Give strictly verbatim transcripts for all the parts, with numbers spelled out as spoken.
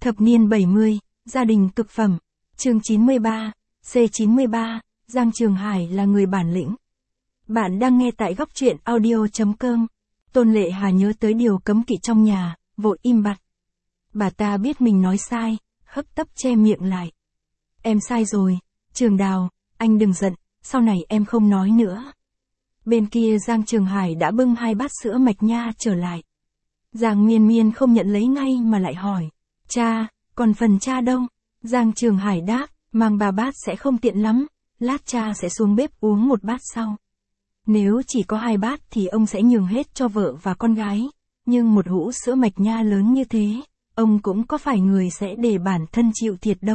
Thập niên bảy mươi, gia đình cực phẩm. Chương chín mươi ba, C chín mươi ba, Giang Trường Hải là người bản lĩnh. Bạn đang nghe tại góc truyện audio chấm com. Tôn Lệ Hà nhớ tới điều cấm kỵ trong nhà, vội im bặt. Bà ta biết mình nói sai, hấp tấp che miệng lại. Em sai rồi, Trường Đào, anh đừng giận, sau này em không nói nữa. Bên kia Giang Trường Hải đã bưng hai bát sữa mạch nha trở lại. Giang Miên Miên không nhận lấy ngay mà lại hỏi. Cha, còn phần cha đâu? Giang Trường Hải đáp, mang ba bát sẽ không tiện lắm, lát cha sẽ xuống bếp uống một bát sau. Nếu chỉ có hai bát thì ông sẽ nhường hết cho vợ và con gái, nhưng một hũ sữa mạch nha lớn như thế, ông cũng có phải người sẽ để bản thân chịu thiệt đâu.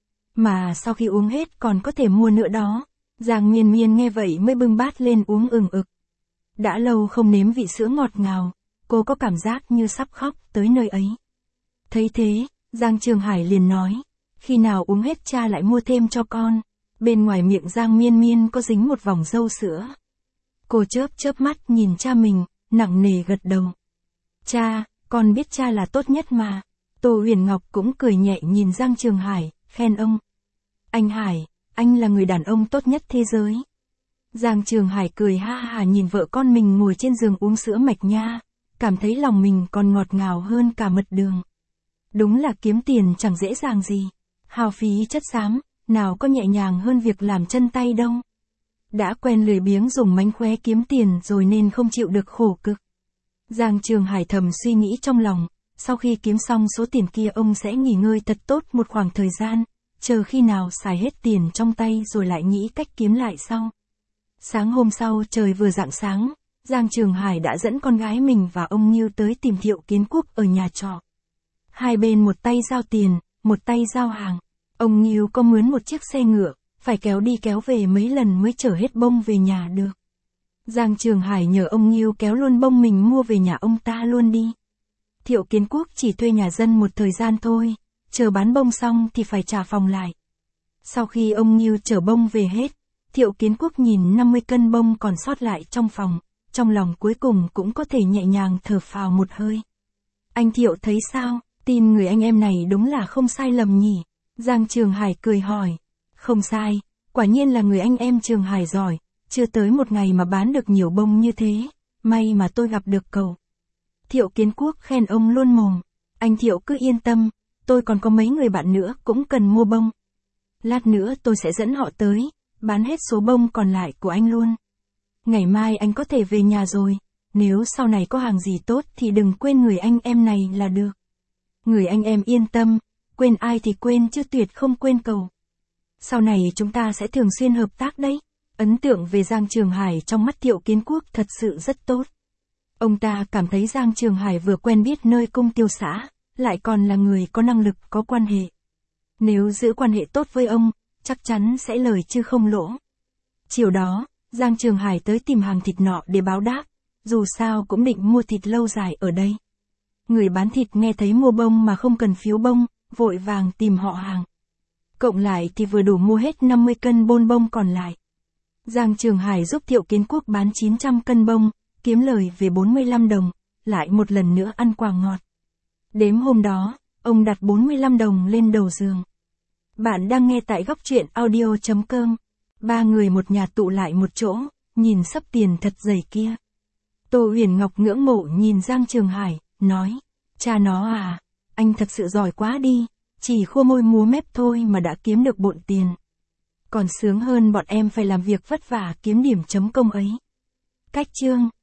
Mà sau khi uống hết còn có thể mua nữa đó. Giang Miên Miên nghe vậy mới bưng bát lên uống ừng ực. Đã lâu không nếm vị sữa ngọt ngào, cô có cảm giác như sắp khóc tới nơi ấy. Thấy thế, Giang Trường Hải liền nói, khi nào uống hết cha lại mua thêm cho con. Bên ngoài miệng Giang Miên Miên có dính một vòng dâu sữa. Cô chớp chớp mắt nhìn cha mình, nặng nề gật đầu. Cha, con biết cha là tốt nhất mà. Tô Huyền Ngọc cũng cười nhẹ nhìn Giang Trường Hải, khen ông. Anh Hải, anh là người đàn ông tốt nhất thế giới. Giang Trường Hải cười ha hà nhìn vợ con mình ngồi trên giường uống sữa mạch nha, cảm thấy lòng mình còn ngọt ngào hơn cả mật đường. Đúng là kiếm tiền chẳng dễ dàng gì, hao phí chất xám, nào có nhẹ nhàng hơn việc làm chân tay đâu. Đã quen lười biếng dùng mánh khóe kiếm tiền rồi nên không chịu được khổ cực. Giang Trường Hải thầm suy nghĩ trong lòng, sau khi kiếm xong số tiền kia ông sẽ nghỉ ngơi thật tốt một khoảng thời gian, chờ khi nào xài hết tiền trong tay rồi lại nghĩ cách kiếm lại sau. Sáng hôm sau trời vừa rạng sáng, Giang Trường Hải đã dẫn con gái mình và ông Nghiêu tới tìm Thiệu Kiến Quốc ở nhà trọ. Hai bên một tay giao tiền, một tay giao hàng. Ông Nghiêu có mướn một chiếc xe ngựa, phải kéo đi kéo về mấy lần mới chở hết bông về nhà được. Giang Trường Hải nhờ ông Nghiêu kéo luôn bông mình mua về nhà ông ta luôn đi. Thiệu Kiến Quốc chỉ thuê nhà dân một thời gian thôi, chờ bán bông xong thì phải trả phòng lại. Sau khi ông Nghiêu chở bông về hết, Thiệu Kiến Quốc nhìn năm mươi cân bông còn sót lại trong phòng, trong lòng cuối cùng cũng có thể nhẹ nhàng thở phào một hơi. Anh Thiệu thấy sao, tin người anh em này đúng là không sai lầm nhỉ? Giang Trường Hải cười hỏi. Không sai, quả nhiên là người anh em Trường Hải giỏi, chưa tới một ngày mà bán được nhiều bông như thế, may mà tôi gặp được cậu. Thiệu Kiến Quốc khen ông luôn mồm. Anh Thiệu cứ yên tâm, tôi còn có mấy người bạn nữa cũng cần mua bông. Lát nữa tôi sẽ dẫn họ tới, bán hết số bông còn lại của anh luôn. Ngày mai anh có thể về nhà rồi, nếu sau này có hàng gì tốt thì đừng quên người anh em này là được. Người anh em yên tâm, quên ai thì quên chứ tuyệt không quên cậu. Sau này chúng ta sẽ thường xuyên hợp tác đấy. Ấn tượng về Giang Trường Hải trong mắt Thiệu Kiến Quốc thật sự rất tốt. Ông ta cảm thấy Giang Trường Hải vừa quen biết nơi cung tiêu xã, lại còn là người có năng lực có quan hệ. Nếu giữ quan hệ tốt với ông, chắc chắn sẽ lời chứ không lỗ. Chiều đó, Giang Trường Hải tới tìm hàng thịt nọ để báo đáp, dù sao cũng định mua thịt lâu dài ở đây. Người bán thịt nghe thấy mua bông mà không cần phiếu bông, vội vàng tìm họ hàng. Cộng lại thì vừa đủ mua hết năm mươi cân bôn bông còn lại. Giang Trường Hải giúp Thiệu Kiến Quốc bán chín trăm cân bông, kiếm lời về bốn mươi lăm đồng, lại một lần nữa ăn quà ngọt. Đêm hôm đó, ông đặt bốn mươi lăm đồng lên đầu giường. Bạn đang nghe tại góc truyện audio chấm com. Ba người một nhà tụ lại một chỗ, nhìn sấp tiền thật dày kia. Tô Huyền Ngọc ngưỡng mộ nhìn Giang Trường Hải, nói, cha nó à, anh thật sự giỏi quá đi, chỉ khua môi múa mép thôi mà đã kiếm được bộn tiền. Còn sướng hơn bọn em phải làm việc vất vả kiếm điểm chấm công ấy. Cách chương